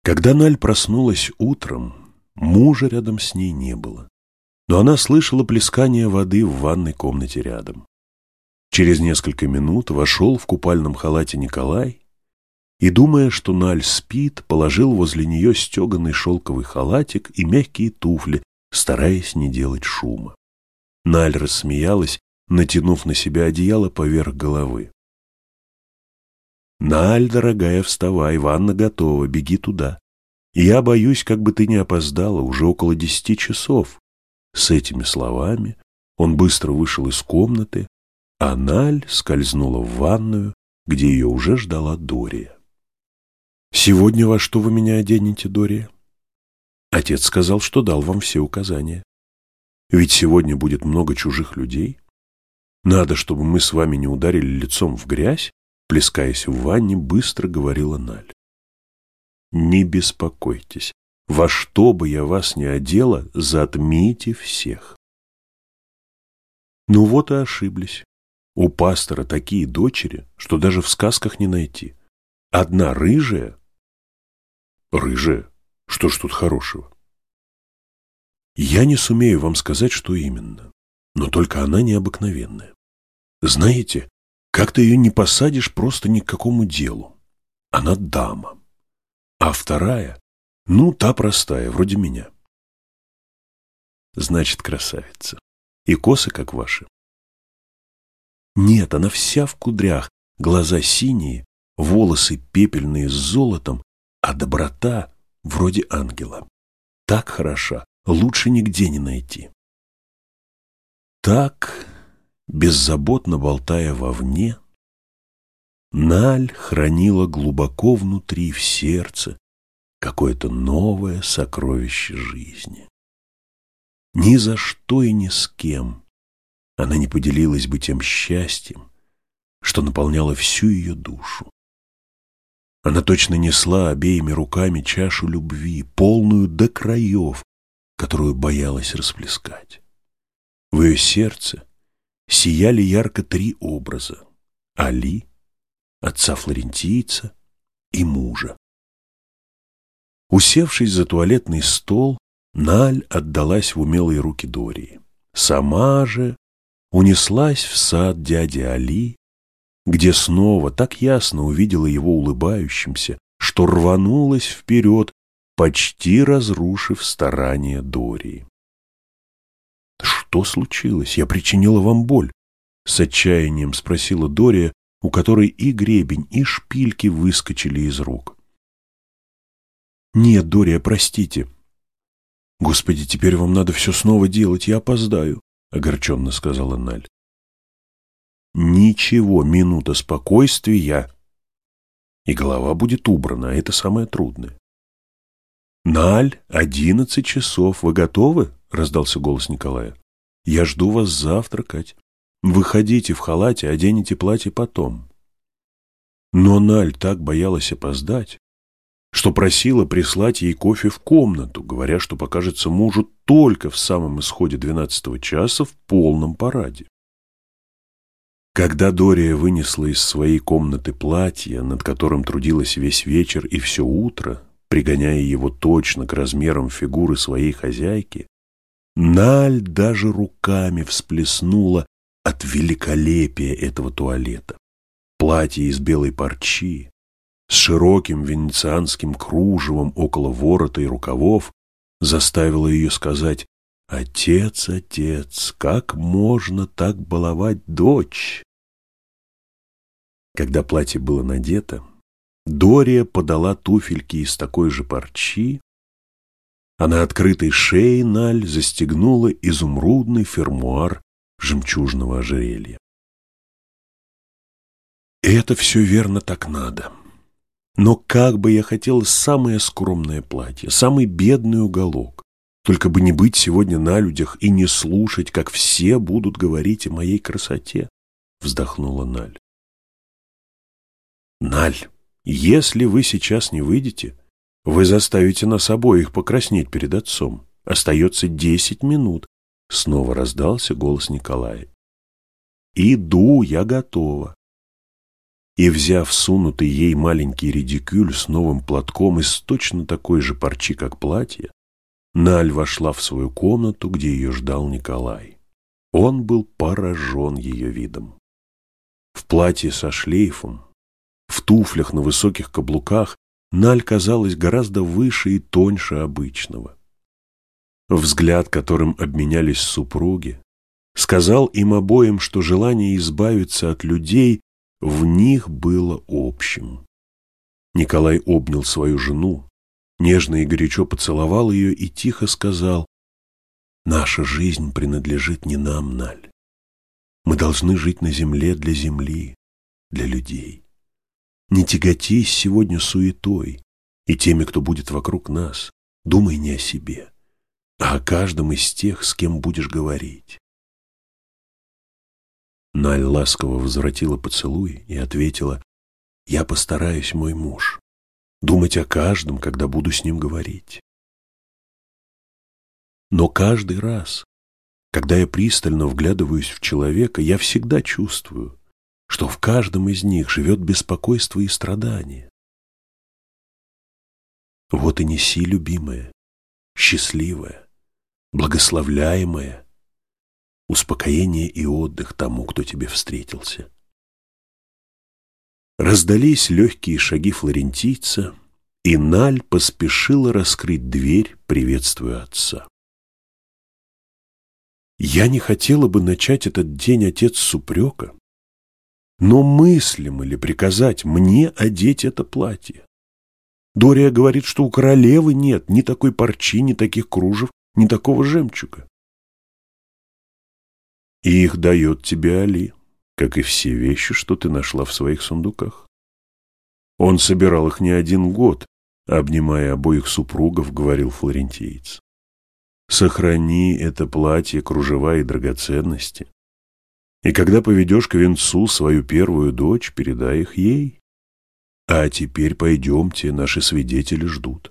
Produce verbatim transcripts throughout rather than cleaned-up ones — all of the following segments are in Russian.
Когда Наль проснулась утром, мужа рядом с ней не было, но она слышала плескание воды в ванной комнате рядом. Через несколько минут вошел в купальном халате Николай и, думая, что Наль спит, положил возле нее стеганый шелковый халатик и мягкие туфли, стараясь не делать шума. Наль рассмеялась, натянув на себя одеяло поверх головы. «Наль, дорогая, вставай, ванна готова, беги туда. Я боюсь, как бы ты не опоздала, уже около десяти часов». С этими словами он быстро вышел из комнаты, а Наль скользнула в ванную, где ее уже ждала Дория. «Сегодня во что вы меня оденете, Дория?» «Отец сказал, что дал вам все указания. Ведь сегодня будет много чужих людей. Надо, чтобы мы с вами не ударили лицом в грязь», плескаясь в ванне, быстро говорила Наль. «Не беспокойтесь, во что бы я вас ни одела, затмите всех». Ну вот и ошиблись. У пастора такие дочери, что даже в сказках не найти. Одна рыжая. Рыжая? Что ж тут хорошего? Я не сумею вам сказать, что именно, но только она необыкновенная. Знаете, как-то ее не посадишь просто ни к какому делу. Она дама. А вторая, ну, та простая, вроде меня. Значит, красавица. И косы, как ваши. Нет, она вся в кудрях, глаза синие, волосы пепельные с золотом, а доброта вроде ангела. Так хороша, лучше нигде не найти. Так, беззаботно болтая вовне, Наль хранила глубоко внутри, в сердце, какое-то новое сокровище жизни. Ни за что и ни с кем она не поделилась бы тем счастьем, что наполняло всю ее душу. Она точно несла обеими руками чашу любви, полную до краев, которую боялась расплескать. В ее сердце сияли ярко три образа — Али, отца флорентийца и мужа. Усевшись за туалетный стол, Наль отдалась в умелые руки Дории. Сама же унеслась в сад дяди Али, где снова так ясно увидела его улыбающимся, что рванулась вперед, почти разрушив старания Дории. «Что случилось? Я причинила вам боль?» — с отчаянием спросила Дория, у которой и гребень, и шпильки выскочили из рук. «Нет, Дория, простите». «Господи, теперь вам надо все снова делать, я опоздаю», — огорченно сказала Наль. «Ничего, минута спокойствия, и голова будет убрана, а это самое трудное». «Наль, одиннадцать часов, вы готовы?» — раздался голос Николая. «Я жду вас завтракать. Выходите в халате, оденете платье потом». Но Наль так боялась опоздать, что просила прислать ей кофе в комнату, говоря, что покажется мужу только в самом исходе двенадцатого часа в полном параде. Когда Дория вынесла из своей комнаты платье, над которым трудилась весь вечер и все утро, пригоняя его точно к размерам фигуры своей хозяйки, Наль даже руками всплеснула от великолепия этого туалета. Платье из белой парчи, с широким венецианским кружевом около ворота и рукавов, заставило ее сказать: «Отец, отец, как можно так баловать дочь?» Когда платье было надето, Дория подала туфельки из такой же парчи, а на открытой шее Наль застегнула изумрудный фермуар жемчужного ожерелья. «Это все верно, так надо. Но как бы я хотела самое скромное платье, самый бедный уголок, только бы не быть сегодня на людях и не слушать, как все будут говорить о моей красоте», — вздохнула Наль. «Наль, если вы сейчас не выйдете, вы заставите нас обоих покраснеть перед отцом. Остается десять минут», — снова раздался голос Николая. «Иду, я готова». и, взяв сунутый ей маленький редикюль с новым платком из точно такой же парчи, как платье, Наль вошла в свою комнату, где ее ждал Николай. Он был поражен ее видом. В платье со шлейфом, в туфлях на высоких каблуках Наль казалась гораздо выше и тоньше обычного. Взгляд, которым обменялись супруги, сказал им обоим, что желание избавиться от людей в них было общим. Николай обнял свою жену, нежно и горячо поцеловал ее и тихо сказал: «Наша жизнь принадлежит не нам, Наль. Мы должны жить на земле для земли, для людей. Не тяготись сегодня суетой и теми, кто будет вокруг нас. Думай не о себе, а о каждом из тех, с кем будешь говорить». Наль ласково возвратила поцелуй и ответила: «Я постараюсь, мой муж, думать о каждом, когда буду с ним говорить. Но каждый раз, когда я пристально вглядываюсь в человека, я всегда чувствую, что в каждом из них живет беспокойство и страдание. Вот и неси, любимая, счастливая, благословляемая, успокоение и отдых тому, кто тебе встретился». Раздались легкие шаги флорентийца, и Наль поспешила раскрыть дверь, приветствуя отца. Я не хотела бы начать этот день, отец, с упрека, но мыслимо ли приказать мне одеть это платье? Дория говорит, что у королевы нет ни такой парчи, ни таких кружев, ни такого жемчуга. И их дает тебе Али, как и все вещи, что ты нашла в своих сундуках. Он собирал их не один год, обнимая обоих супругов, говорил флорентиец. Сохрани это платье, кружева и драгоценности, и когда поведешь к венцу свою первую дочь, передай их ей. А теперь пойдемте, наши свидетели ждут.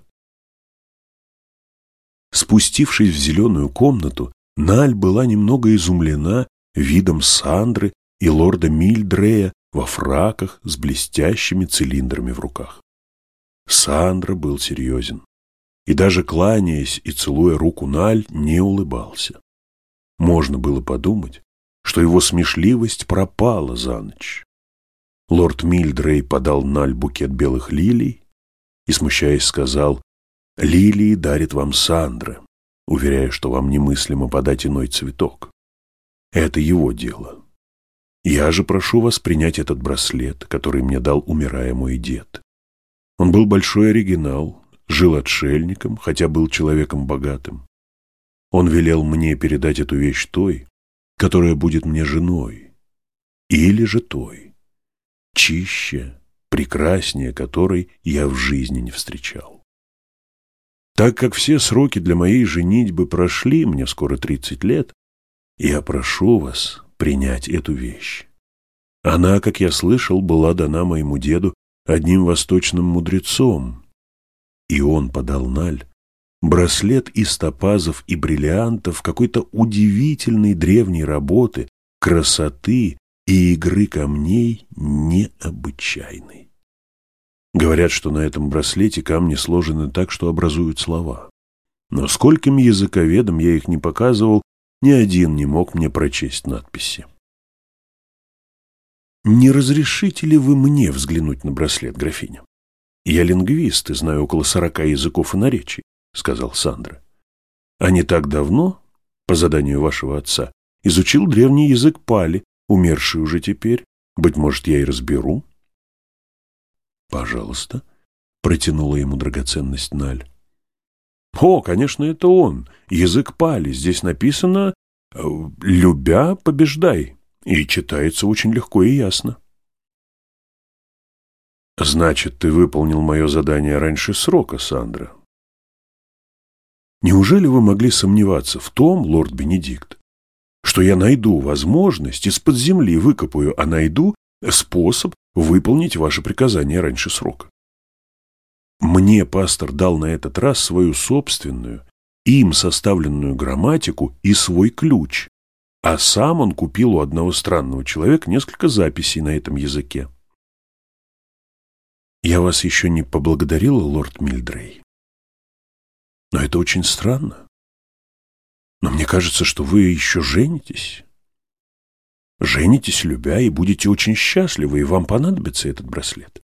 Спустившись в зеленую комнату, Наль была немного изумлена видом Сандры и лорда Мильдрея во фраках с блестящими цилиндрами в руках. Сандра был серьезен, и даже кланяясь и целуя руку Наль, не улыбался. Можно было подумать, что его смешливость пропала за ночь. Лорд Мильдрей подал Наль букет белых лилий и, смущаясь, сказал: «Лилии дарит вам Сандра, уверяя, что вам немыслимо подать иной цветок. Это его дело. Я же прошу вас принять этот браслет, который мне дал, умирая, мой дед. Он был большой оригинал, жил отшельником, хотя был человеком богатым. Он велел мне передать эту вещь той, которая будет мне женой, или же той, чище, прекраснее которой я в жизни не встречал. Так как все сроки для моей женитьбы прошли, мне скоро тридцать лет, я прошу вас принять эту вещь. Она, как я слышал, была дана моему деду одним восточным мудрецом, и он подал Наль браслет из топазов и бриллиантов какой-то удивительной древней работы, красоты и игры камней необычайной. Говорят, что на этом браслете камни сложены так, что образуют слова. Но скольким языковедам я их не показывал, ни один не мог мне прочесть надписи. «Не разрешите ли вы мне взглянуть на браслет, графиня? Я лингвист и знаю около сорока языков и наречий», — сказал Сандра. «А не так давно, по заданию вашего отца, изучил древний язык пали, умерший уже теперь. Быть может, я и разберу». «Пожалуйста», — протянула ему драгоценность Наль. «О, конечно, это он. Язык пали. Здесь написано «любя, побеждай», и читается очень легко и ясно». «Значит, ты выполнил мое задание раньше срока, Сандра». «Неужели вы могли сомневаться в том, лорд Бенедикт, что я найду возможность, из-под земли выкопаю, а найду способ выполнить ваше приказание раньше срока? Мне пастор дал на этот раз свою собственную, им составленную грамматику и свой ключ, а сам он купил у одного странного человека несколько записей на этом языке. Я вас еще не поблагодарила, лорд Мильдрей. Но это очень странно. Но мне кажется, что вы еще женитесь. Женитесь, любя, и будете очень счастливы, и вам понадобится этот браслет.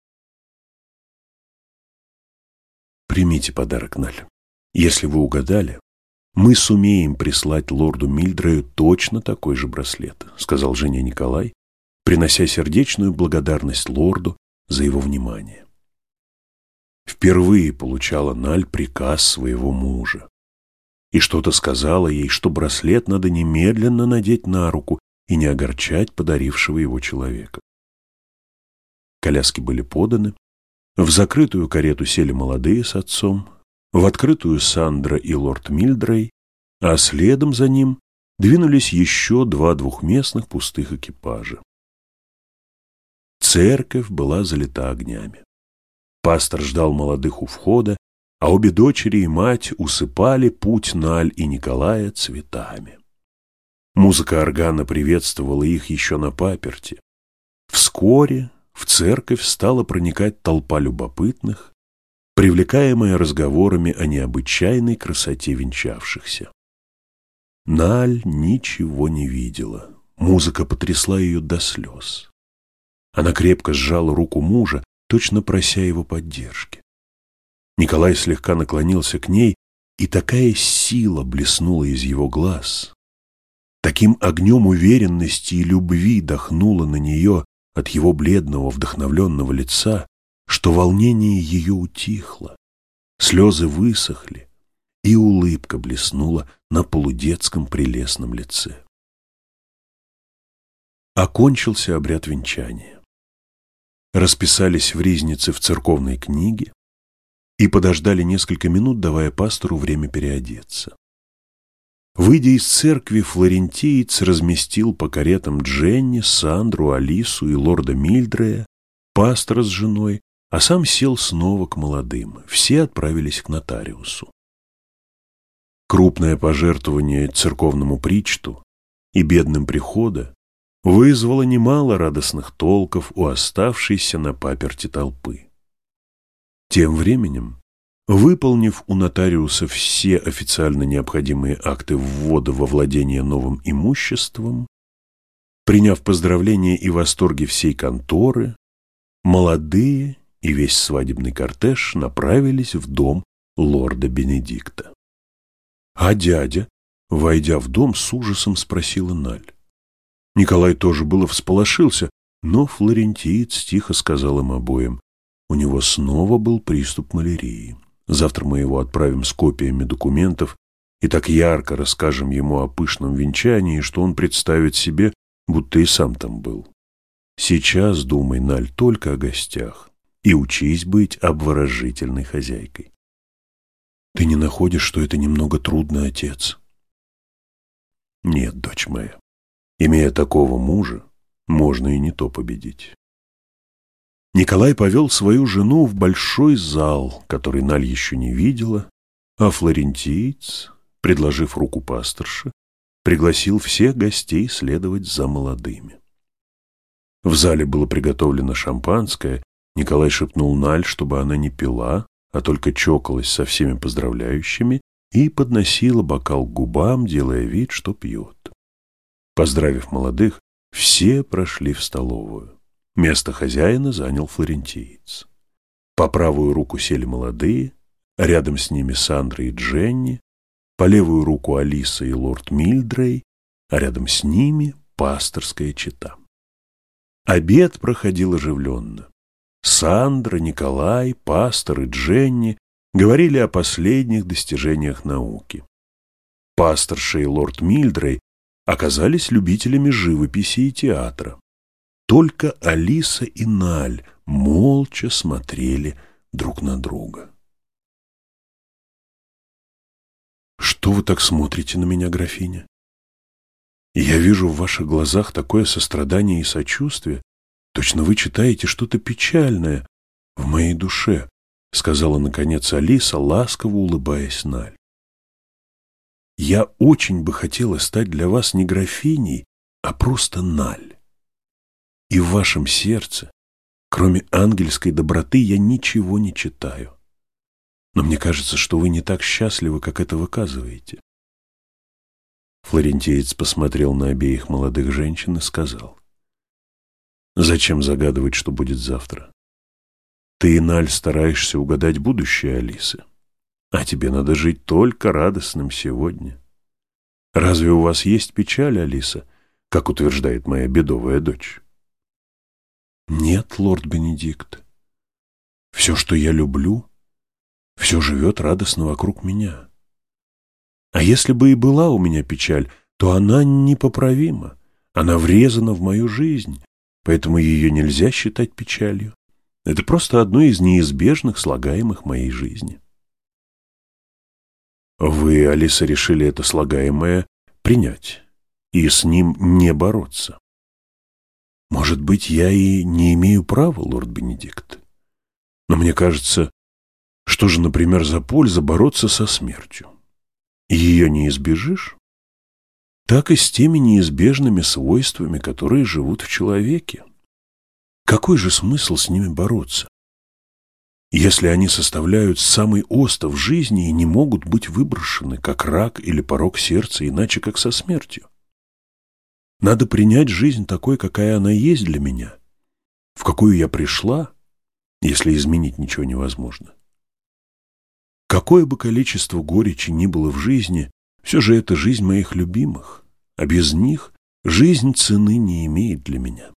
Примите подарок, Наль. Если вы угадали, мы сумеем прислать лорду Мильдрею точно такой же браслет, сказал жене Николай, принося сердечную благодарность лорду за его внимание. Впервые получала Наль приказ своего мужа. И что-то сказала ей, что браслет надо немедленно надеть на руку и не огорчать подарившего его человека. Коляски были поданы, в закрытую карету сели молодые с отцом, в открытую Сандра и лорд Мильдрей, а следом за ним двинулись еще два двухместных пустых экипажа. Церковь была залита огнями. Пастор ждал молодых у входа, а обе дочери и мать усыпали путь Наль и Николая цветами. Музыка органа приветствовала их еще на паперти. Вскоре в церковь стала проникать толпа любопытных, привлекаемая разговорами о необычайной красоте венчавшихся. Наль ничего не видела. Музыка потрясла ее до слез. Она крепко сжала руку мужа, точно прося его поддержки. Николай слегка наклонился к ней, и такая сила блеснула из его глаз. Таким огнем уверенности и любви дохнуло на нее от его бледного, вдохновленного лица, что волнение ее утихло, слезы высохли, и улыбка блеснула на полудетском прелестном лице. Окончился обряд венчания. Расписались в ризнице в церковной книге и подождали несколько минут, давая пастору время переодеться. Выйдя из церкви, флорентиец разместил по каретам Дженни, Сандру, Алису и лорда Мильдрея, пастора с женой, а сам сел снова к молодым. Все отправились к нотариусу. Крупное пожертвование церковному причту и бедным прихода вызвало немало радостных толков у оставшейся на паперти толпы. Тем временем, выполнив у нотариуса все официально необходимые акты ввода во владение новым имуществом, приняв поздравления и восторги всей конторы, молодые и весь свадебный кортеж направились в дом лорда Бенедикта. А дядя, войдя в дом, с ужасом спросила Наль. Николай тоже было всполошился, но флорентиец тихо сказал им обоим: у него снова был приступ малярии. Завтра мы его отправим с копиями документов и так ярко расскажем ему о пышном венчании, что он представит себе, будто и сам там был. Сейчас думай, Наль, только о гостях и учись быть обворожительной хозяйкой. Ты не находишь, что это немного трудно, отец? Нет, дочь моя. Имея такого мужа, можно и не то победить. Николай повел свою жену в большой зал, который Наль еще не видела, а флорентиец, предложив руку пасторше, пригласил всех гостей следовать за молодыми. В зале было приготовлено шампанское. Николай шепнул Наль, чтобы она не пила, а только чокалась со всеми поздравляющими и подносила бокал к губам, делая вид, что пьет. Поздравив молодых, все прошли в столовую. Место хозяина занял флорентиец. По правую руку сели молодые, рядом с ними Сандра и Дженни, по левую руку Алиса и лорд Мильдрей, а рядом с ними пасторская чета. Обед проходил оживленно. Сандра, Николай, пастор и Дженни говорили о последних достижениях науки. Пасторша и лорд Мильдрей оказались любителями живописи и театра. Только Алиса и Наль молча смотрели друг на друга. «Что вы так смотрите на меня, графиня? Я вижу в ваших глазах такое сострадание и сочувствие. Точно вы читаете что-то печальное в моей душе», — сказала, наконец, Алиса, ласково улыбаясь Наль. «Я очень бы хотела стать для вас не графиней, а просто Наль. И в вашем сердце Кроме ангельской доброты я ничего не читаю. Но мне кажется, что вы не так счастливы, как это выказываете. Флорентиец посмотрел на обеих молодых женщин и сказал: «Зачем загадывать, что будет завтра? Ты, Иналь, стараешься угадать будущее Алисы, а тебе надо жить только радостным сегодня. Разве у вас есть печаль, Алиса, как утверждает моя бедовая дочь?» «Нет, лорд Бенедикт. Все, что я люблю, все живет радостно вокруг меня. А если бы и была у меня печаль, то она непоправима. Она врезана в мою жизнь, поэтому ее нельзя считать печалью. Это просто одно из неизбежных слагаемых моей жизни». Вы, Алиса, решили это слагаемое принять и с ним не бороться. Может быть, я и не имею права, лорд Бенедикт. Но мне кажется, что же, например, за польза бороться со смертью? Ее не избежишь? Так и с теми неизбежными свойствами, которые живут в человеке. Какой же смысл с ними бороться, если они составляют самый остов жизни и не могут быть выброшены, как рак или порок сердца, иначе как со смертью? Надо принять жизнь такой, какая она есть для меня, в какую я пришла, если изменить ничего невозможно. Какое бы количество горечи ни было в жизни, все же это жизнь моих любимых, а без них жизнь цены не имеет для меня.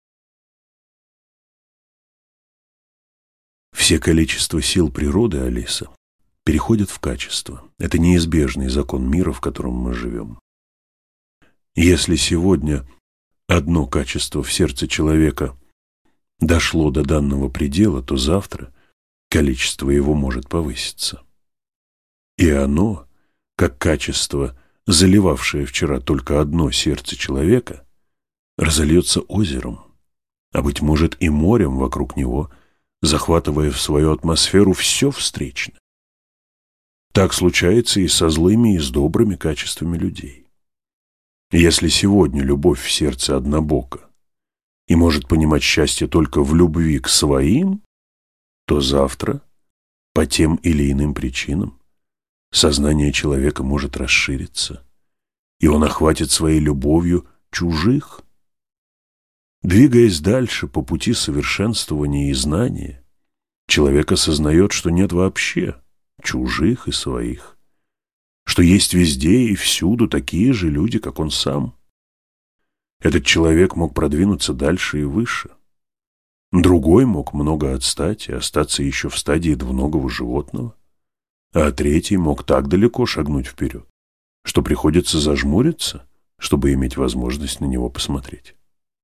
Все количества сил природы, Алиса, переходят в качество. Это неизбежный закон мира, в котором мы живем. Если сегодня одно качество в сердце человека дошло до данного предела, то завтра количество его может повыситься. И оно, как качество, заливавшее вчера только одно сердце человека, разольется озером, а, быть может, и морем вокруг него, захватывая в свою атмосферу все встречное. Так случается и со злыми, и с добрыми качествами людей. Если сегодня любовь в сердце однобока и может понимать счастье только в любви к своим, то завтра, по тем или иным причинам, сознание человека может расшириться, и он охватит своей любовью чужих. Двигаясь дальше по пути совершенствования и знания, человек осознает, что нет вообще чужих и своих, что есть везде и всюду такие же люди, как он сам. Этот человек мог продвинуться дальше и выше. Другой мог много отстать и остаться еще в стадии двуногого животного, а третий мог так далеко шагнуть вперед, что приходится зажмуриться, чтобы иметь возможность на него посмотреть.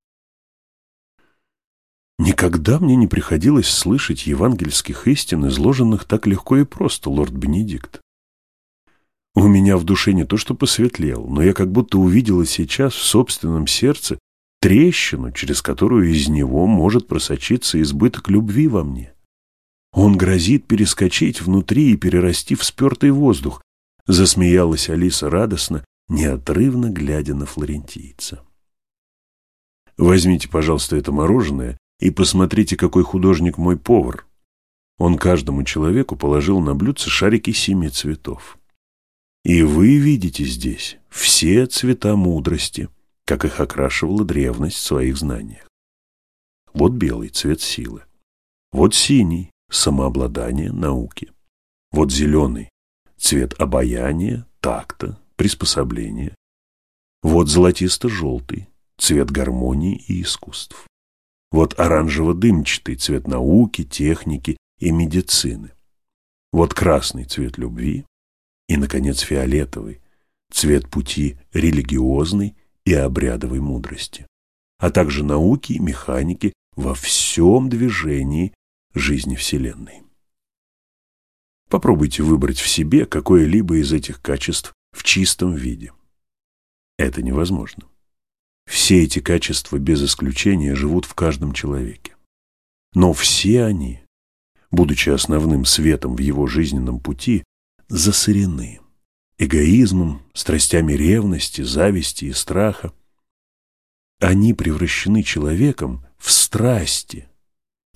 Никогда мне не приходилось слышать евангельских истин, изложенных так легко и просто, лорд Бенедикт. У меня в душе не то что посветлел, но я как будто увидела сейчас в собственном сердце трещину, через которую из него может просочиться избыток любви во мне. Он грозит перескочить внутри и перерасти в спертый воздух, засмеялась Алиса радостно, неотрывно глядя на флорентийца. Возьмите, пожалуйста, это мороженое и посмотрите, какой художник мой повар. Он каждому человеку положил на блюдце шарики семи цветов. И вы видите здесь все цвета мудрости, как их окрашивала древность в своих знаниях. Вот белый — цвет силы. Вот синий — самообладание, науки. Вот зеленый — цвет обаяния, такта, приспособления. Вот золотисто-желтый — цвет гармонии и искусств. Вот оранжево-дымчатый — цвет науки, техники и медицины. Вот красный — цвет любви. И, наконец, фиолетовый — цвет пути религиозной и обрядовой мудрости, а также науки и механики во всем движении жизни Вселенной. Попробуйте выбрать в себе какое-либо из этих качеств в чистом виде. Это невозможно. Все эти качества без исключения живут в каждом человеке. Но все они, будучи основным светом в его жизненном пути, засорены эгоизмом, страстями ревности, зависти и страха. Они превращены человеком в страсти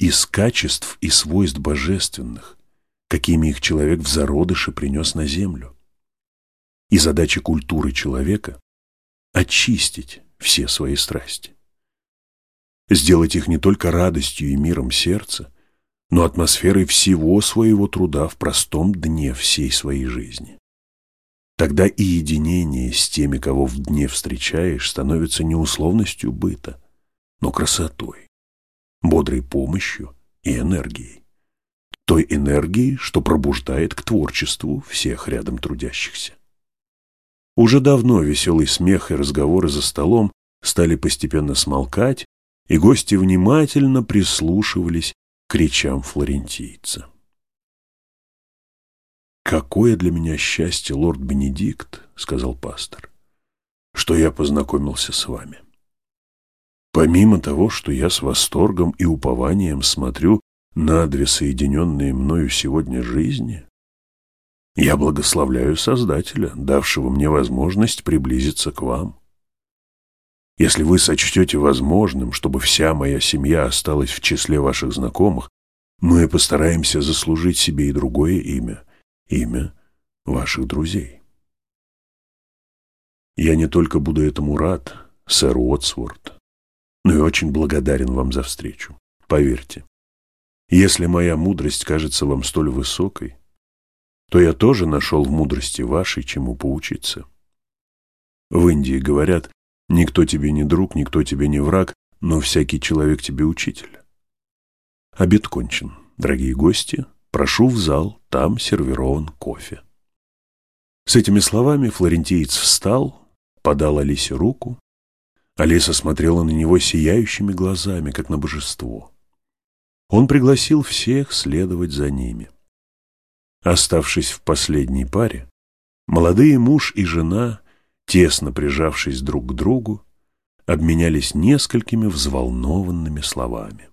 из качеств и свойств божественных, какими их человек в зародыше принес на землю. И задача культуры человека – очистить все свои страсти. Сделать их не только радостью и миром сердца, но атмосферой всего своего труда в простом дне всей своей жизни. Тогда и единение с теми, кого в дне встречаешь, становится не условностью быта, но красотой, бодрой помощью и энергией. Той энергией, что пробуждает к творчеству всех рядом трудящихся. Уже давно веселый смех и разговоры за столом стали постепенно смолкать, и гости внимательно прислушивались к речам флорентийца. «Какое для меня счастье, лорд Бенедикт, — сказал пастор, — что я познакомился с вами. Помимо того, что я с восторгом и упованием смотрю на две соединенные мною сегодня жизни, я благословляю Создателя, давшего мне возможность приблизиться к вам. Если вы сочтете возможным, чтобы вся моя семья осталась в числе ваших знакомых, мы постараемся заслужить себе и другое имя, имя ваших друзей. Я не только буду этому рад, сэр Уотсворт, но и очень благодарен вам за встречу. Поверьте, если моя мудрость кажется вам столь высокой, то я тоже нашел в мудрости вашей чему поучиться. В Индии говорят: никто тебе не друг, никто тебе не враг, но всякий человек тебе учитель. Обед кончен, дорогие гости, прошу в зал, там сервирован кофе». С этими словами флорентиец встал, подал Алисе руку. Алиса смотрела на него сияющими глазами, как на божество. Он пригласил всех следовать за ними. Оставшись в последней паре, молодые муж и жена, тесно прижавшись друг к другу, обменялись несколькими взволнованными словами.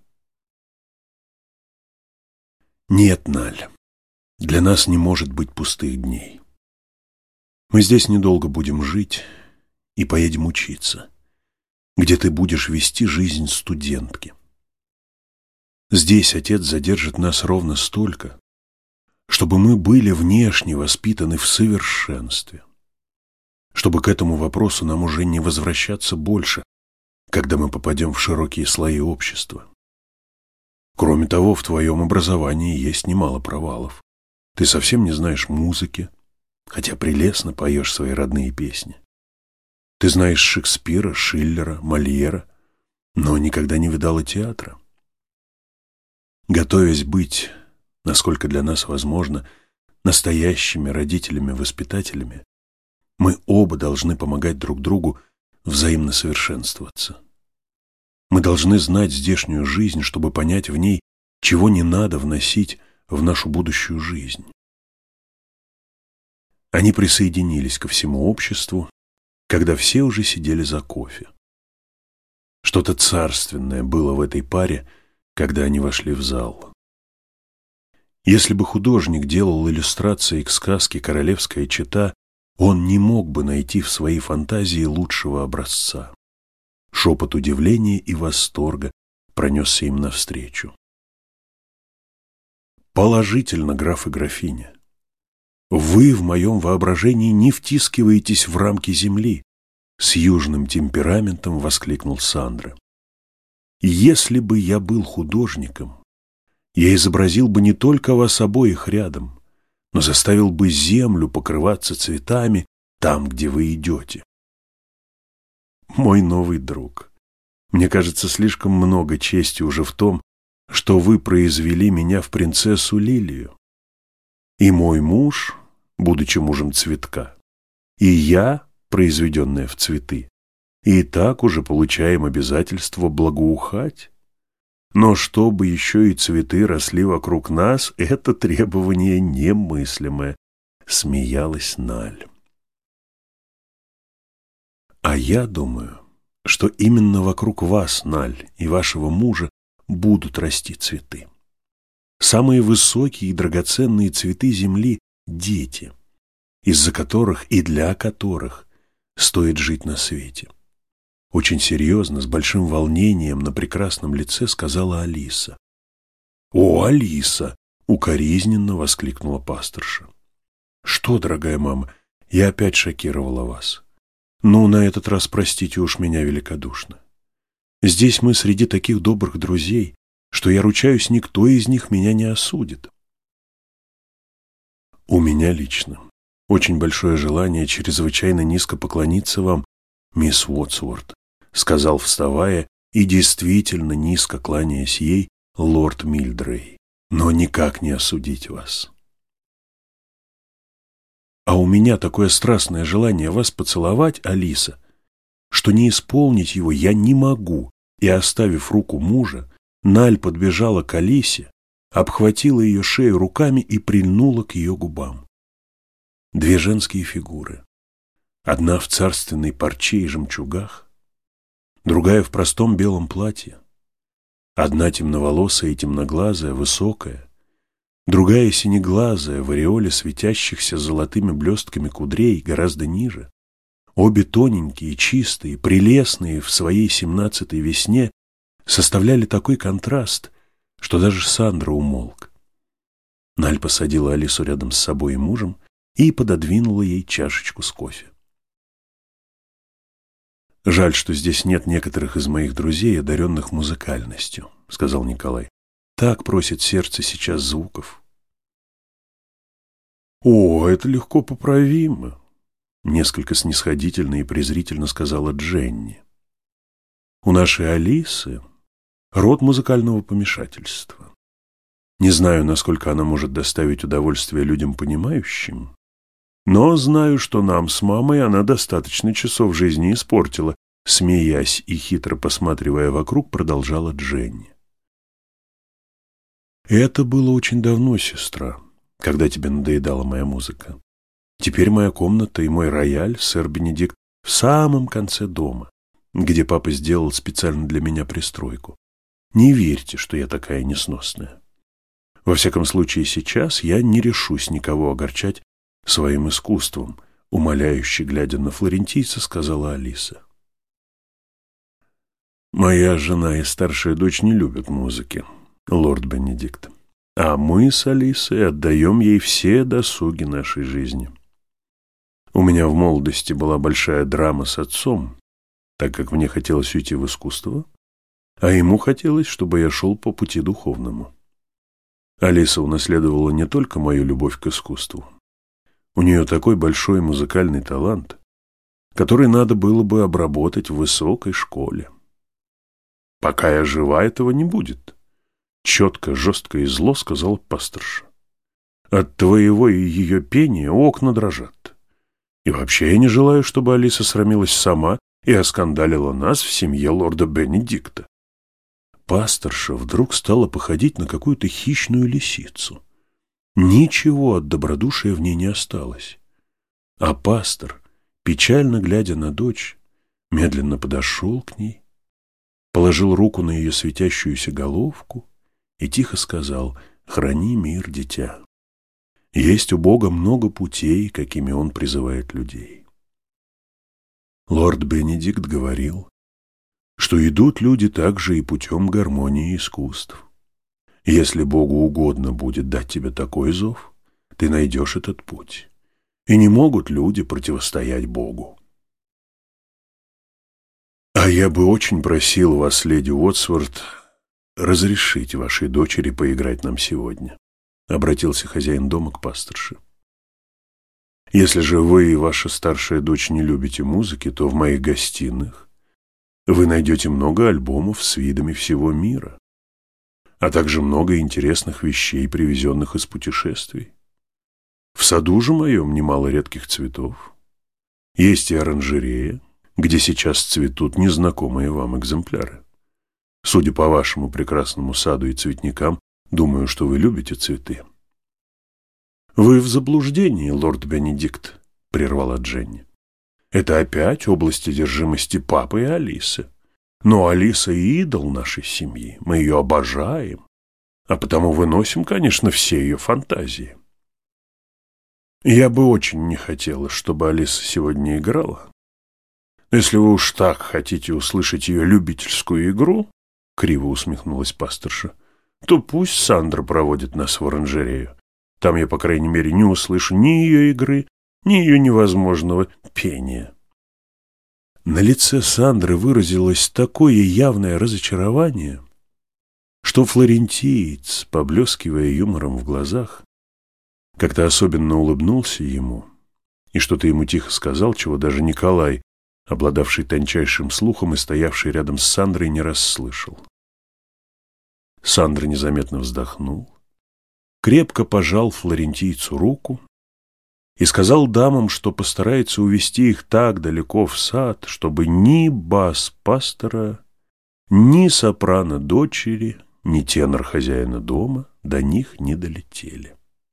«Нет, Наль, для нас не может быть пустых дней. Мы здесь недолго будем жить и поедем учиться, где ты будешь вести жизнь студентки. Здесь отец задержит нас ровно столько, чтобы мы были внешне воспитаны в совершенстве, чтобы к этому вопросу нам уже не возвращаться больше, когда мы попадем в широкие слои общества. Кроме того, в твоем образовании есть немало провалов. Ты совсем не знаешь музыки, хотя прелестно поешь свои родные песни. Ты знаешь Шекспира, Шиллера, Мольера, но никогда не видала театра. Готовясь быть, насколько для нас возможно, настоящими родителями-воспитателями, мы оба должны помогать друг другу взаимно совершенствоваться. Мы должны знать здешнюю жизнь, чтобы понять в ней, чего не надо вносить в нашу будущую жизнь. Они присоединились ко всему обществу, когда все уже сидели за кофе. Что-то царственное было в этой паре, когда они вошли в зал. Если бы художник делал иллюстрации к сказке «Королевская чета», он не мог бы найти в своей фантазии лучшего образца. Шепот удивления и восторга пронесся им навстречу. «Положительно, граф и графиня, вы в моем воображении не втискиваетесь в рамки земли», — с южным темпераментом воскликнул Сандро. «Если бы я был художником, я изобразил бы не только вас обоих рядом, но заставил бы землю покрываться цветами там, где вы идете. Мой новый друг, мне кажется, слишком много чести уже в том, что вы произвели меня в принцессу Лилию. И мой муж, будучи мужем цветка, и я, произведенная в цветы, и так уже получаем обязательство благоухать. Но чтобы еще и цветы росли вокруг нас, это требование немыслимое», — смеялась Наль. «А я думаю, что именно вокруг вас, Наль, и вашего мужа будут расти цветы. Самые высокие и драгоценные цветы земли — дети, из-за которых и для которых стоит жить на свете». Очень серьезно, с большим волнением на прекрасном лице сказала Алиса. «О, Алиса!» — укоризненно воскликнула пасторша. «Что, дорогая мама, я опять шокировала вас. Ну, на этот раз простите уж меня великодушно. Здесь мы среди таких добрых друзей, что я ручаюсь, никто из них меня не осудит. У меня лично очень большое желание чрезвычайно низко поклониться вам, мисс Уотсворт», — сказал, вставая и действительно низко кланяясь ей, лорд Мильдрей, «но никак не осудить вас. А у меня такое страстное желание вас поцеловать, Алиса, что не исполнить его я не могу». И, оставив руку мужа, Наль подбежала к Алисе, обхватила ее шею руками и прильнула к ее губам. Две женские фигуры, одна в царственной парче и жемчугах, другая в простом белом платье, одна темноволосая и темноглазая, высокая, другая синеглазая, в ореоле светящихся золотыми блестками кудрей, гораздо ниже. Обе тоненькие, чистые, прелестные в своей семнадцатой весне составляли такой контраст, что даже Сандра умолк. Наль посадила Алису рядом с собой и мужем и пододвинула ей чашечку с кофе. «Жаль, что здесь нет некоторых из моих друзей, одаренных музыкальностью», — сказал Николай. «Так просит сердце сейчас звуков». «О, это легко поправимо», — несколько снисходительно и презрительно сказала Дженни. «У нашей Алисы род музыкального помешательства. Не знаю, насколько она может доставить удовольствие людям понимающим, но знаю, что нам с мамой она достаточно часов жизни испортила», — смеясь и хитро посматривая вокруг, продолжала Дженни. «Это было очень давно, сестра, когда тебе надоедала моя музыка. Теперь моя комната и мой рояль, сэр Бенедикт, в самом конце дома, где папа сделал специально для меня пристройку. Не верьте, что я такая несносная. Во всяком случае, сейчас я не решусь никого огорчать своим искусством», — умоляюще глядя на флорентийца, сказала Алиса. «Моя жена и старшая дочь не любят музыки, лорд Бенедикт, а мы с Алисой отдаем ей все досуги нашей жизни. У меня в молодости была большая драма с отцом, так как мне хотелось уйти в искусство, а ему хотелось, чтобы я шел по пути духовному. Алиса унаследовала не только мою любовь к искусству. У нее такой большой музыкальный талант, который надо было бы обработать в высокой школе. Пока я жива, этого не будет», — четко, жестко и зло сказала пасторша. «От твоего и ее пения окна дрожат. И вообще я не желаю, чтобы Алиса срамилась сама и оскандалила нас в семье лорда Бенедикта». Пасторша вдруг стала походить на какую-то хищную лисицу. Ничего от добродушия в ней не осталось. А пастор, печально глядя на дочь, медленно подошел к ней, положил руку на ее светящуюся головку и тихо сказал: «Храни мир, дитя. Есть у Бога много путей, какими Он призывает людей. Лорд Бенедикт говорил, что идут люди также и путем гармонии искусств. Если Богу угодно будет дать тебе такой зов, ты найдешь этот путь. И не могут люди противостоять Богу. А я бы очень просил вас, леди Уотсворт, разрешить вашей дочери поиграть нам сегодня», — обратился хозяин дома к пасторше. «Если же вы и ваша старшая дочь не любите музыки, то в моих гостиных вы найдете много альбомов с видами всего мира, а также много интересных вещей, привезенных из путешествий. В саду же моем немало редких цветов. Есть и оранжерея, где сейчас цветут незнакомые вам экземпляры. Судя по вашему прекрасному саду и цветникам, думаю, что вы любите цветы». «Вы в заблуждении, лорд Бенедикт», — прервала Дженни. «Это опять область одержимости папы и Алисы. Но Алиса — идол нашей семьи, мы ее обожаем, а потому выносим, конечно, все ее фантазии. Я бы очень не хотела, чтобы Алиса сегодня играла. Если вы уж так хотите услышать ее любительскую игру, — криво усмехнулась пасторша, то пусть Сандра проводит нас в оранжерею. Там я, по крайней мере, не услышу ни ее игры, ни ее невозможного пения». На лице Сандры выразилось такое явное разочарование, что флорентиец, поблескивая юмором в глазах, как-то особенно улыбнулся ему и что-то ему тихо сказал, чего даже Николай, обладавший тончайшим слухом и стоявший рядом с Сандрой, не расслышал. Сандра незаметно вздохнул, крепко пожал флорентийцу руку и сказал дамам, что постарается увести их так далеко в сад, чтобы ни бас пастора, ни сопрано дочери, ни тенор хозяина дома до них не долетели.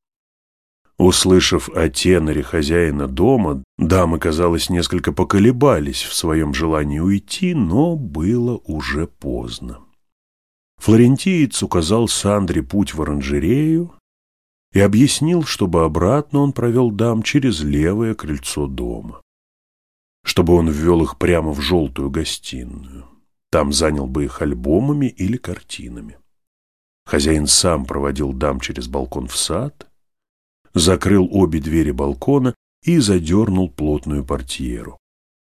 Услышав о теноре хозяина дома, дамы, казалось, несколько поколебались в своем желании уйти, но было уже поздно. Флорентиец указал Сандре путь в оранжерею и объяснил, чтобы обратно он провел дам через левое крыльцо дома, чтобы он ввел их прямо в желтую гостиную. Там занял бы их альбомами или картинами. Хозяин сам проводил дам через балкон в сад, закрыл обе двери балкона и задернул плотную портьеру.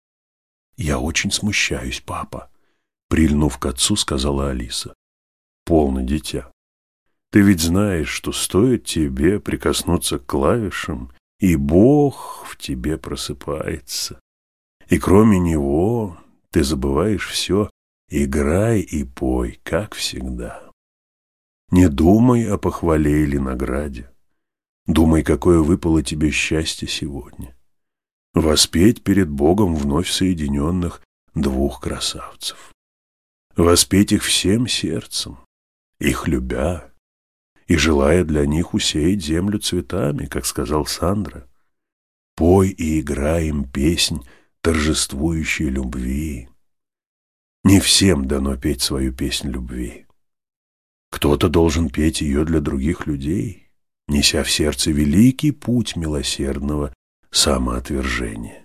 «Я очень смущаюсь, папа», — прильнув к отцу, сказала Алиса. «Полно, дитя. Ты ведь знаешь, что стоит тебе прикоснуться к клавишам, и Бог в тебе просыпается. И кроме Него ты забываешь все. Играй и пой, как всегда. Не думай о похвале или награде. Думай, какое выпало тебе счастье сегодня. Воспеть перед Богом вновь соединенных двух красавцев. Воспеть их всем сердцем, их любя, и желая для них усеять землю цветами, как сказал Сандра. Пой и играй им песнь торжествующей любви. Не всем дано петь свою песнь любви. Кто-то должен петь ее для других людей, неся в сердце великий путь милосердного самоотвержения».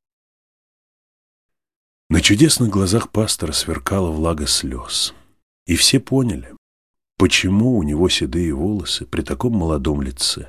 На чудесных глазах пастора сверкала влага слез, и все поняли, почему у него седые волосы при таком молодом лице.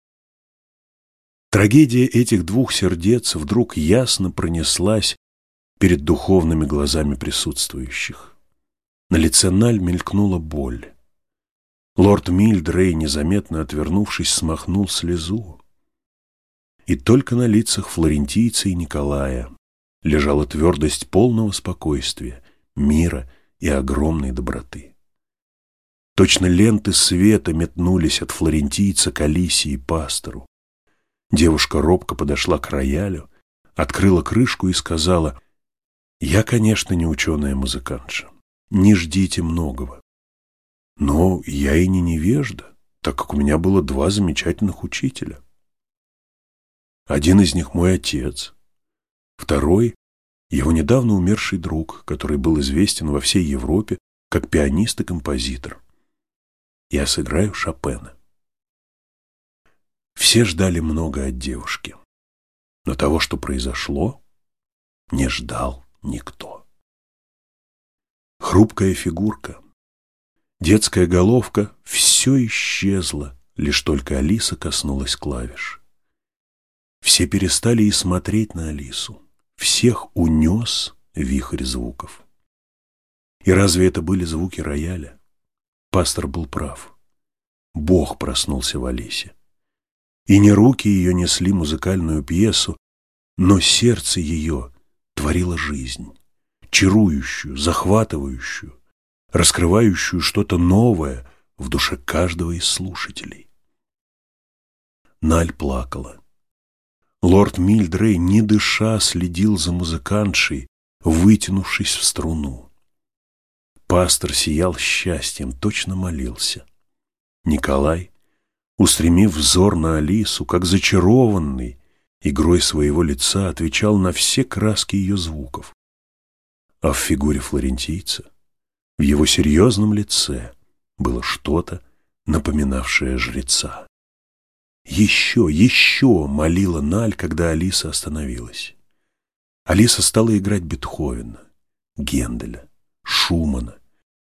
Трагедия этих двух сердец вдруг ясно пронеслась перед духовными глазами присутствующих. На лице Наль мелькнула боль. Лорд Мильдрей, незаметно отвернувшись, смахнул слезу. И только на лицах флорентийца и Николая лежала твердость полного спокойствия, мира и огромной доброты. Точно ленты света метнулись от флорентийца к Алисе и пастору. Девушка робко подошла к роялю, открыла крышку и сказала: «Я, конечно, не ученая-музыкантша, не ждите многого. Но я и не невежда, так как у меня было два замечательных учителя. Один из них мой отец, второй — его недавно умерший друг, который был известен во всей Европе как пианист и композитор. Я сыграю Шопена». Все ждали много от девушки, но того, что произошло, не ждал никто. Хрупкая фигурка, детская головка — все исчезло, лишь только Алиса коснулась клавиш. Все перестали и смотреть на Алису, всех унес вихрь звуков. И разве это были звуки рояля? Пастор был прав. Бог проснулся в Алисе. И не руки ее несли музыкальную пьесу, но сердце ее творило жизнь, чарующую, захватывающую, раскрывающую что-то новое в душе каждого из слушателей. Наль плакала. Лорд Мильдрей, не дыша, следил за музыкантшей, вытянувшись в струну. Пастор сиял счастьем, точно молился. Николай, устремив взор на Алису, как зачарованный, игрой своего лица отвечал на все краски ее звуков. А в фигуре флорентийца, в его серьезном лице, было что-то, напоминавшее жреца. «Еще, еще!» — молила Наль, когда Алиса остановилась. Алиса стала играть Бетховена, Генделя, Шумана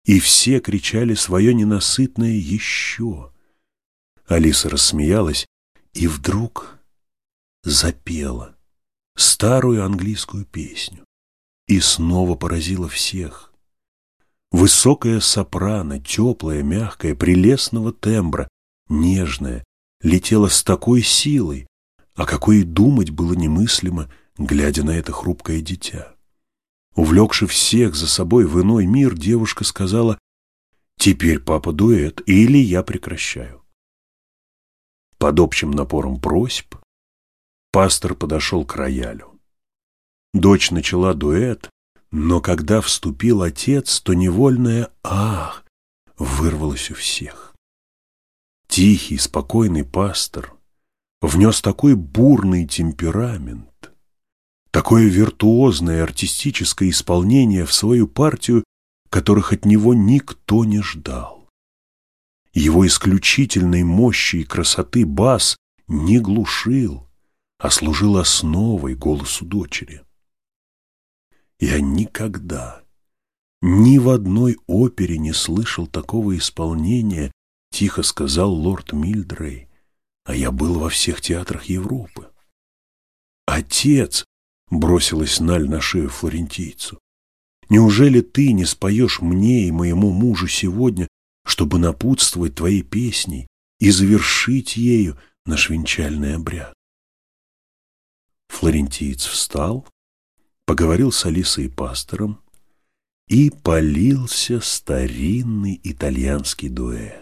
и все кричали свое ненасытное «еще». Алиса рассмеялась и вдруг запела старую английскую песню и снова поразила всех. Высокая сопрано, теплая, мягкая, прелестного тембра, нежная, летела с такой силой, о какой и думать было немыслимо, глядя на это хрупкое дитя. Увлекши всех за собой в иной мир, девушка сказала: «Теперь, папа, дуэт, или я прекращаю». Под общим напором просьб пастор подошел к роялю. Дочь начала дуэт, но когда вступил отец, то невольное «ах» вырвалось у всех. Тихий, спокойный пастор внес такой бурный темперамент, такое виртуозное артистическое исполнение в свою партию, которых от него никто не ждал. Его исключительной мощи и красоты бас не глушил, а служил основой голосу дочери. Я никогда ни в одной опере не слышал такого исполнения, тихо сказал лорд Мильдрей, а я был во всех театрах Европы. Отец, бросилась Наль на шею флорентийцу, неужели ты не споешь мне и моему мужу сегодня, чтобы напутствовать твоей песней и завершить ею наш венчальный обряд? Флорентиец встал, поговорил с Алисой и пастором, и полился старинный итальянский дуэт.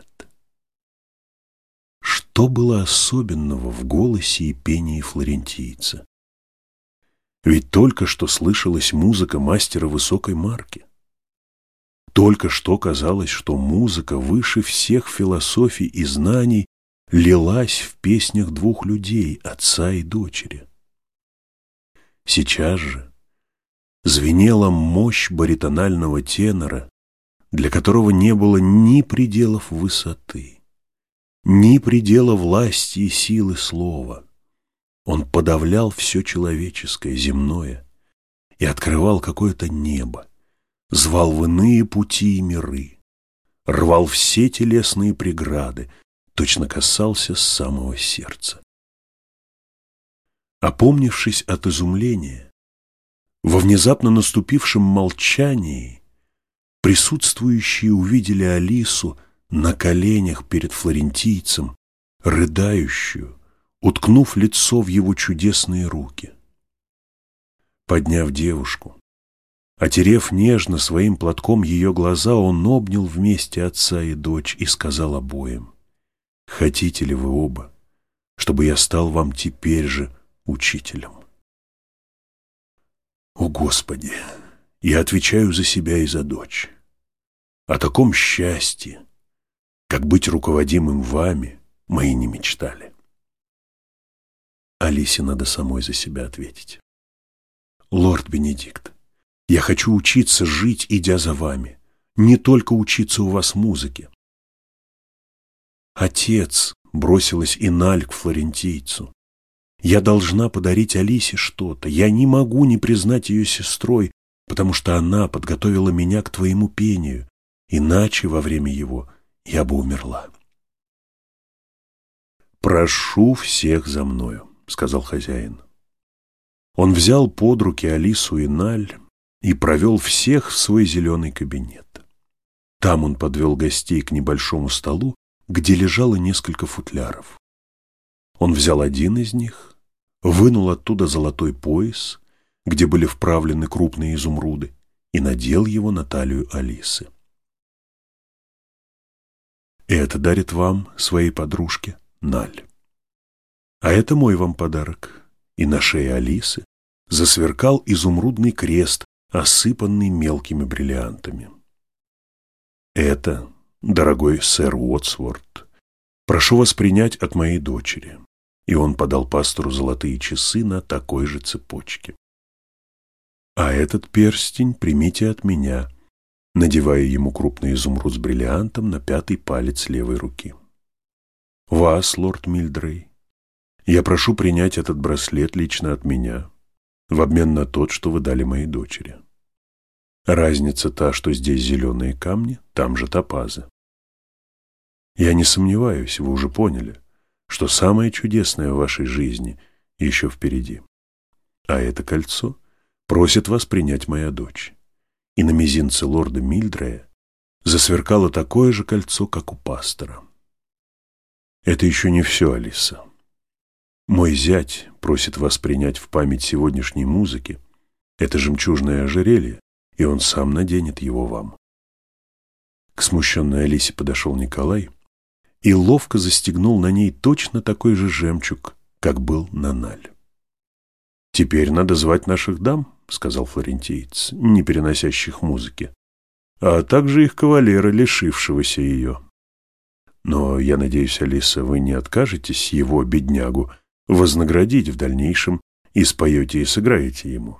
Что было особенного в голосе и пении флорентийца? Ведь только что слышалась музыка мастера высокой марки. Только что казалось, что музыка выше всех философий и знаний лилась в песнях двух людей, отца и дочери. Сейчас же звенела мощь баритонального тенора, для которого не было ни пределов высоты, ни предела власти и силы слова. Он подавлял все человеческое, земное, и открывал какое-то небо, звал в иные пути и миры, рвал все телесные преграды, точно касался самого сердца. Опомнившись от изумления, во внезапно наступившем молчании присутствующие увидели Алису на коленях перед флорентийцем, рыдающую, уткнув лицо в его чудесные руки. Подняв девушку, отерев нежно своим платком ее глаза, он обнял вместе отца и дочь и сказал обоим: «Хотите ли вы оба, чтобы я стал вам теперь же учителем?» О, Господи, я отвечаю за себя и за дочь. О таком счастье, как быть руководимым вами, мы и не мечтали. Алисе надо самой за себя ответить. Лорд Бенедикт, я хочу учиться жить, идя за вами, не только учиться у вас музыке. Отец, бросилась и Наль к флорентийцу, я должна подарить Алисе что-то. Я не могу не признать ее сестрой, потому что она подготовила меня к твоему пению. Иначе во время его я бы умерла. «Прошу всех за мною», — сказал хозяин. Он взял под руки Алису и Наль и провел всех в свой зеленый кабинет. Там он подвел гостей к небольшому столу, где лежало несколько футляров. Он взял один из них, вынул оттуда золотой пояс, где были вправлены крупные изумруды, и надел его на талию Алисы. «Это дарит вам, своей подружке, Наль. А это мой вам подарок». И на шее Алисы засверкал изумрудный крест, осыпанный мелкими бриллиантами. «Это, дорогой сэр Уотсворт, прошу вас принять от моей дочери». И он подал пастору золотые часы на такой же цепочке. «А этот перстень примите от меня», надевая ему крупный изумруд с бриллиантом на пятый палец левой руки. «Вас, лорд Мильдрей, я прошу принять этот браслет лично от меня, в обмен на тот, что вы дали моей дочери. Разница та, что здесь зеленые камни, там же топазы. Я не сомневаюсь, вы уже поняли, что самое чудесное в вашей жизни еще впереди. А это кольцо просит вас принять моя дочь. И на мизинце лорда Мильдрея засверкало такое же кольцо, как у пастора. Это еще не все, Алиса. Мой зять просит вас принять в память сегодняшней музыки это жемчужное ожерелье, и он сам наденет его вам. К смущенной Алисе подошел Николай и ловко застегнул на ней точно такой же жемчуг, как был на Наль. «Теперь надо звать наших дам», — сказал флорентиец, не переносящих музыки, а также их кавалера, лишившегося ее. «Но, я надеюсь, Алиса, вы не откажетесь его, беднягу, вознаградить в дальнейшем и споете и сыграете ему».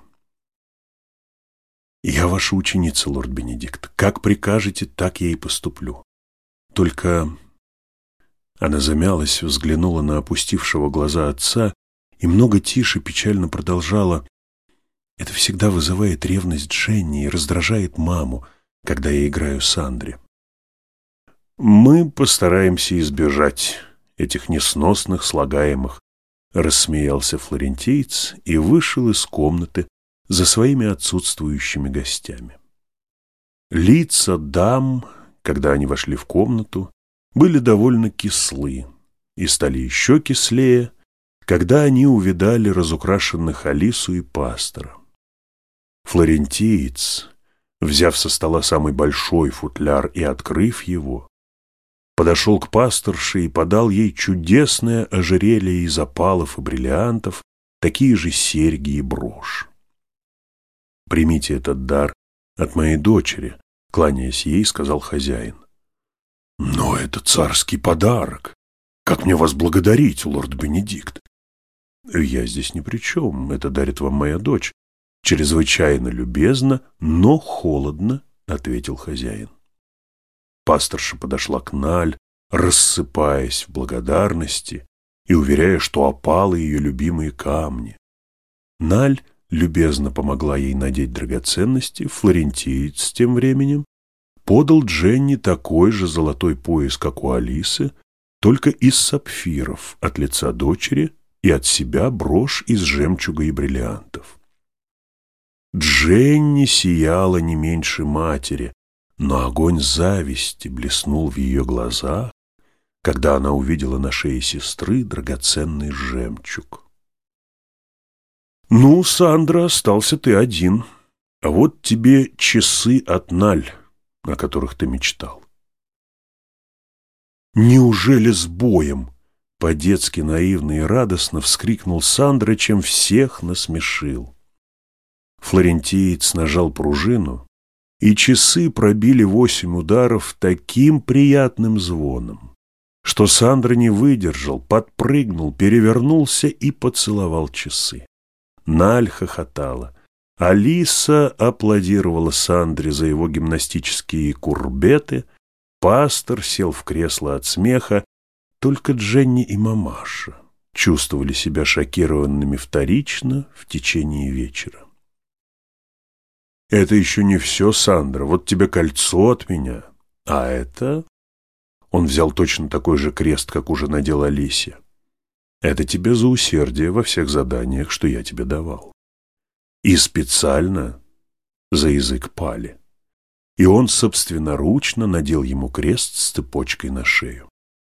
«Я ваша ученица, лорд Бенедикт. Как прикажете, так я и поступлю. Только...» Она замялась, взглянула на опустившего глаза отца и много тише печально продолжала: «Это всегда вызывает ревность Дженни и раздражает маму, когда я играю Сандре». «Мы постараемся избежать этих несносных слагаемых», — рассмеялся флорентиец и вышел из комнаты за своими отсутствующими гостями. Лица дам, когда они вошли в комнату, были довольно кислы и стали еще кислее, когда они увидали разукрашенных Алису и пастора. Флорентиец, взяв со стола самый большой футляр и открыв его, подошел к пасторше и подал ей чудесное ожерелье из опалов и бриллиантов, такие же серьги и брошь. «Примите этот дар от моей дочери», — кланяясь ей, сказал хозяин. «Но это царский подарок. Как мне вас благодарить, лорд Бенедикт?» «Я здесь ни при чем. Это дарит вам моя дочь. Чрезвычайно любезно, но холодно», — ответил хозяин. Пасторша подошла к Наль, рассыпаясь в благодарности и уверяя, что опалы ее любимые камни. Наль любезно помогла ей надеть драгоценности. Флорентиец тем временем подал Дженни такой же золотой пояс, как у Алисы, только из сапфиров от лица дочери, и от себя брошь из жемчуга и бриллиантов. Дженни сияла не меньше матери, но огонь зависти блеснул в ее глазах, когда она увидела на шее сестры драгоценный жемчуг. «Ну, Сандра, остался ты один, а вот тебе часы от Наль, о которых ты мечтал». «Неужели с боем?» — по-детски наивно и радостно вскрикнул Сандра, чем всех насмешил. Флорентиец нажал пружину, и часы пробили восемь ударов таким приятным звоном, что Сандра не выдержал, подпрыгнул, перевернулся и поцеловал часы. Наль хохотала. Алиса аплодировала Сандре за его гимнастические курбеты. Пастор сел в кресло от смеха. Только Дженни и мамаша чувствовали себя шокированными вторично в течение вечера. «Это еще не все, Сандра. Вот тебе кольцо от меня. А это...» Он взял точно такой же крест, как уже надел Алисе. «Это тебе за усердие во всех заданиях, что я тебе давал. И специально за язык пали». И он собственноручно надел ему крест с цепочкой на шею.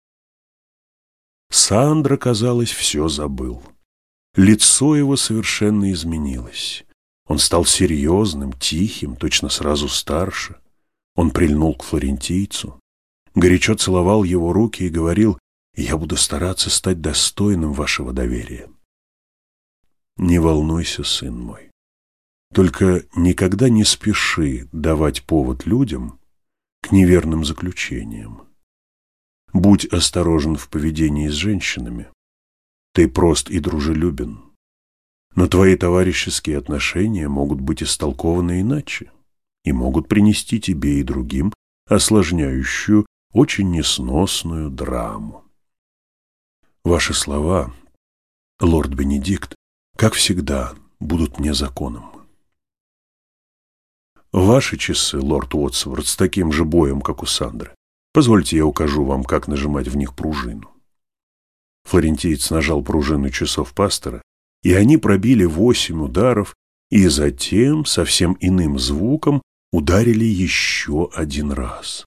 Сандра, казалось, все забыл. Лицо его совершенно изменилось. Он стал серьезным, тихим, точно сразу старше. Он прильнул к флорентийцу, горячо целовал его руки и говорил: «Я буду стараться стать достойным вашего доверия». «Не волнуйся, сын мой. Только никогда не спеши давать повод людям к неверным заключениям. Будь осторожен в поведении с женщинами. Ты прост и дружелюбен. Но твои товарищеские отношения могут быть истолкованы иначе и могут принести тебе и другим осложняющую, очень несносную драму. Ваши слова, лорд Бенедикт, как всегда, будут мне законом». Ваши часы, лорд Уотсворт, с таким же боем, как у Сандры. Позвольте, я укажу вам, как нажимать в них пружину». Флорентиец нажал пружину часов пастора, и они пробили восемь ударов, и затем, совсем иным звуком, ударили еще один раз.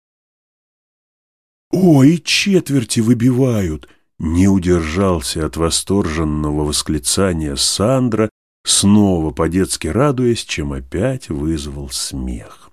«Ой, четверти выбивают!» — не удержался от восторженного восклицания Сандра, снова по-детски радуясь, чем опять вызвал смех.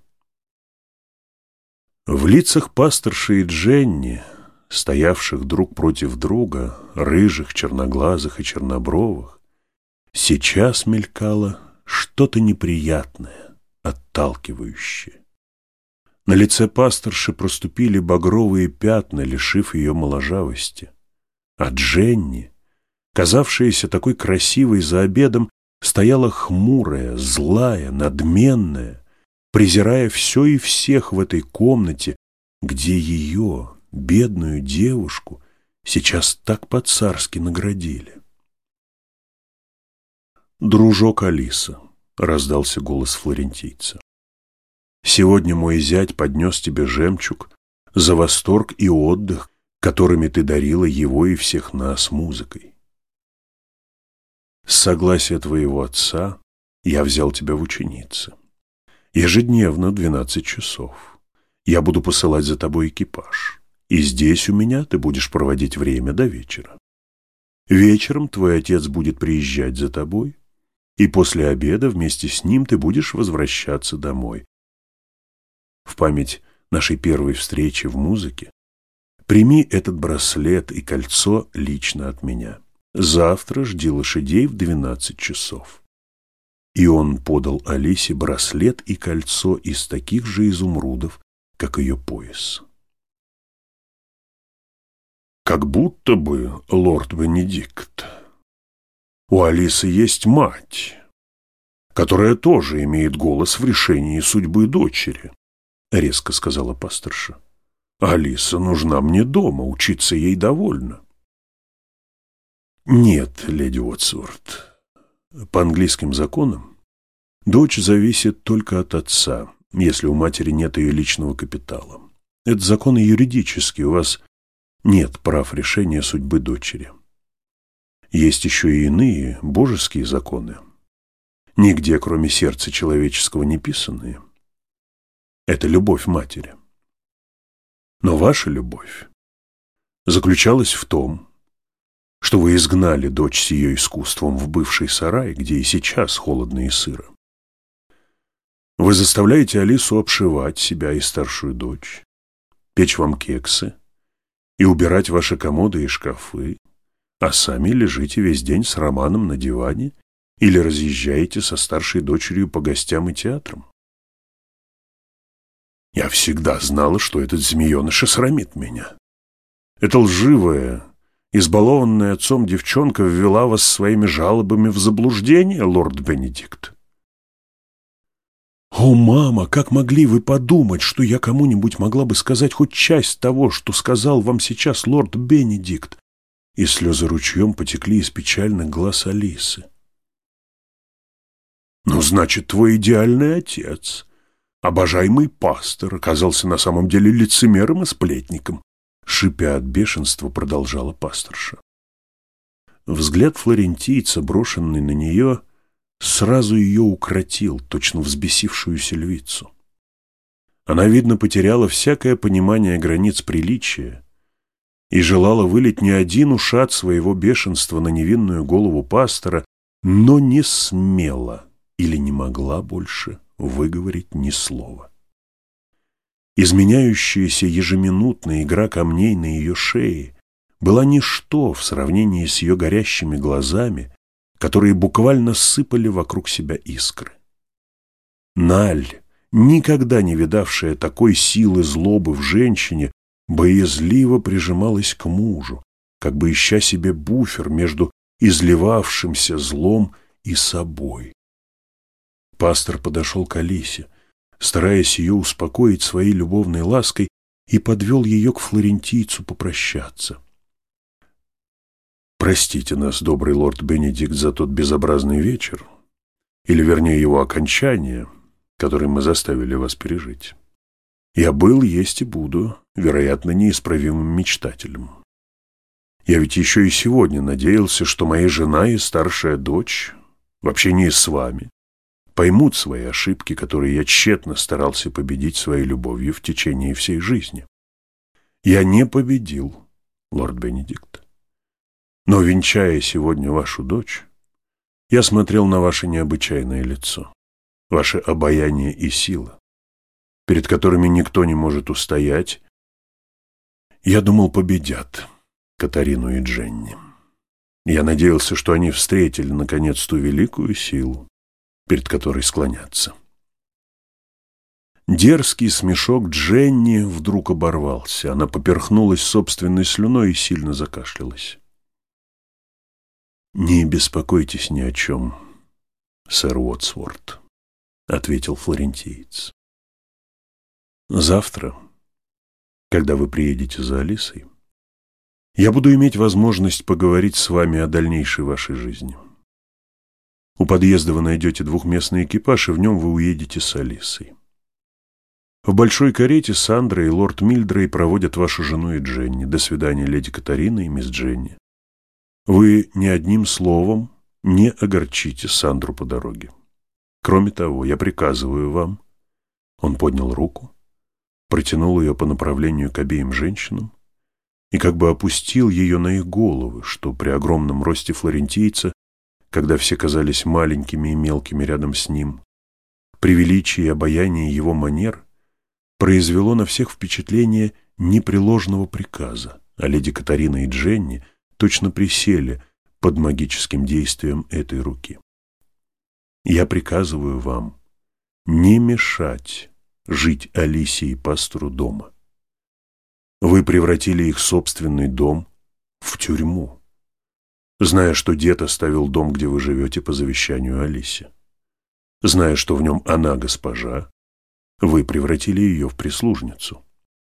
В лицах пасторши и Дженни, стоявших друг против друга, рыжих, черноглазых и чернобровых, сейчас мелькало что-то неприятное, отталкивающее. На лице пасторши проступили багровые пятна, лишив ее моложавости. А Дженни, казавшаяся такой красивой за обедом, стояла хмурая, злая, надменная, презирая все и всех в этой комнате, где ее, бедную девушку, сейчас так по-царски наградили. «Дружок Алиса», — раздался голос флорентийца, — «сегодня мой зять поднес тебе жемчуг за восторг и отдых, которыми ты дарила его и всех нас музыкой. С согласия твоего отца я взял тебя в ученицы. Ежедневно в двенадцать часов я буду посылать за тобой экипаж, и здесь у меня ты будешь проводить время до вечера. Вечером твой отец будет приезжать за тобой, и после обеда вместе с ним ты будешь возвращаться домой. В память нашей первой встречи в музыке прими этот браслет и кольцо лично от меня. Завтра жди лошадей в двенадцать часов». И он подал Алисе браслет и кольцо из таких же изумрудов, как ее пояс. «Как будто бы, лорд Бенедикт, у Алисы есть мать, которая тоже имеет голос в решении судьбы дочери», — резко сказала пасторша. «Алиса нужна мне дома, учиться ей довольно». «Нет, леди Уотсворт, по английским законам дочь зависит только от отца, если у матери нет ее личного капитала. Это законы юридические, у вас нет прав решения судьбы дочери. Есть еще и иные божеские законы, нигде, кроме сердца человеческого, не писанные. Это любовь матери. Но ваша любовь заключалась в том, что вы изгнали дочь с ее искусством в бывший сарай, где и сейчас холодно и сыро. Вы заставляете Алису обшивать себя и старшую дочь, печь вам кексы и убирать ваши комоды и шкафы, а сами лежите весь день с романом на диване или разъезжаете со старшей дочерью по гостям и театрам. Я всегда знала, что этот змееныш осрамит меня. Это лживая, избалованная отцом девчонка ввела вас своими жалобами в заблуждение, лорд Бенедикт. О, мама, как могли вы подумать, что я кому-нибудь могла бы сказать хоть часть того, что сказал вам сейчас лорд Бенедикт? И слезы ручьем потекли из печальных глаз Алисы. Ну, значит, твой идеальный отец, обожаемый пастор, оказался на самом деле лицемером и сплетником. Шипя от бешенства, продолжала пасторша. Взгляд флорентийца, брошенный на нее, сразу ее укротил, точно взбесившуюся львицу. Она, видно, потеряла всякое понимание границ приличия и желала вылить не один ушат своего бешенства на невинную голову пастора, но не смела или не могла больше выговорить ни слова. Изменяющаяся ежеминутная игра камней на ее шее была ничто в сравнении с ее горящими глазами, которые буквально сыпали вокруг себя искры. Наль, никогда не видавшая такой силы злобы в женщине, боязливо прижималась к мужу, как бы ища себе буфер между изливавшимся злом и собой. Пастор подошел к Алисе, стараясь ее успокоить своей любовной лаской, и подвел ее к флорентийцу попрощаться. «Простите нас, добрый лорд Бенедикт, за тот безобразный вечер, или, вернее, его окончание, который мы заставили вас пережить. Я был, есть и буду, вероятно, неисправимым мечтателем. Я ведь еще и сегодня надеялся, что моя жена и старшая дочь в общении с вами поймут свои ошибки, которые я тщетно старался победить своей любовью в течение всей жизни. Я не победил, лорд Бенедикт. Но, венчая сегодня вашу дочь, я смотрел на ваше необычайное лицо, ваше обаяние и сила, перед которыми никто не может устоять. Я думал, победят Катарину и Дженни. Я надеялся, что они встретили, наконец, ту великую силу, перед которой склонятся. Дерзкий смешок Дженни вдруг оборвался. Она поперхнулась собственной слюной и сильно закашлялась. «Не беспокойтесь ни о чем, сэр Уотсворт», — ответил флорентиец. «Завтра, когда вы приедете за Алисой, я буду иметь возможность поговорить с вами о дальнейшей вашей жизни. У подъезда вы найдете двухместный экипаж, и в нем вы уедете с Алисой. В большой карете Сандра и лорд Мильдрей проводят вашу жену и Дженни. До свидания, леди Катарина и мисс Дженни. Вы ни одним словом не огорчите Сандру по дороге. Кроме того, я приказываю вам». Он поднял руку, протянул ее по направлению к обеим женщинам и как бы опустил ее на их головы, что при огромном росте флорентийца, когда все казались маленькими и мелкими рядом с ним, при величии и обаянии его манер произвело на всех впечатление непреложного приказа, а леди Катарина и Дженни точно присели под магическим действием этой руки. «Я приказываю вам не мешать жить Алисе и пастору дома. Вы превратили их собственный дом в тюрьму, зная, что дед оставил дом, где вы живете, по завещанию Алисе. Зная, что в нем она госпожа, вы превратили ее в прислужницу.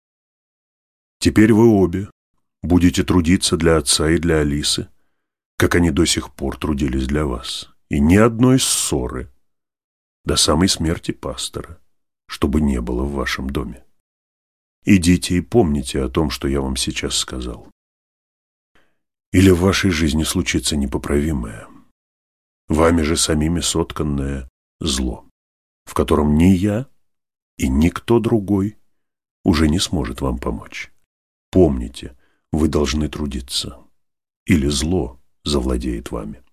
Теперь вы обе будете трудиться для отца и для Алисы, как они до сих пор трудились для вас, и ни одной ссоры до самой смерти пастора, чтобы не было в вашем доме. Идите и помните о том, что я вам сейчас сказал. Или в вашей жизни случится непоправимое, вами же самими сотканное зло, в котором ни я и никто другой уже не сможет вам помочь. Помните, вы должны трудиться, или зло завладеет вами».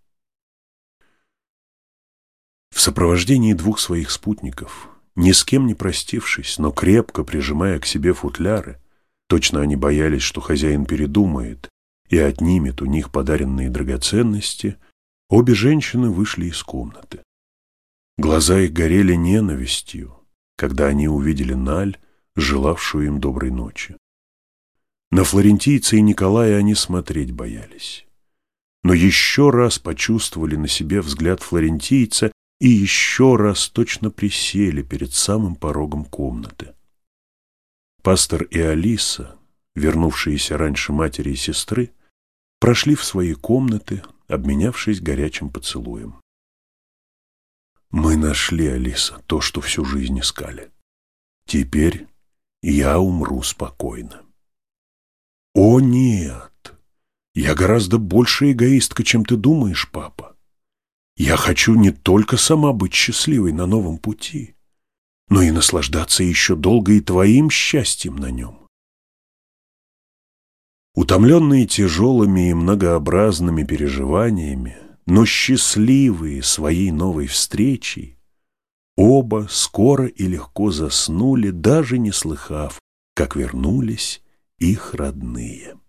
В сопровождении двух своих спутников, ни с кем не простившись, но крепко прижимая к себе футляры, точно они боялись, что хозяин передумает и отнимет у них подаренные драгоценности, обе женщины вышли из комнаты. Глаза их горели ненавистью, когда они увидели Наль, желавшую им доброй ночи. На флорентийца и Николая они смотреть боялись, но еще раз почувствовали на себе взгляд флорентийца и еще раз точно присели перед самым порогом комнаты. Пастор и Алиса, вернувшиеся раньше матери и сестры, прошли в свои комнаты, обменявшись горячим поцелуем. «Мы нашли, Алиса, то, что всю жизнь искали. Теперь я умру спокойно». «О, нет! Я гораздо больше эгоистка, чем ты думаешь, папа. Я хочу не только сама быть счастливой на новом пути, но и наслаждаться еще долго и твоим счастьем на нем». Утомленные тяжелыми и многообразными переживаниями, но счастливые своей новой встречей, оба скоро и легко заснули, даже не слыхав, как вернулись их родные.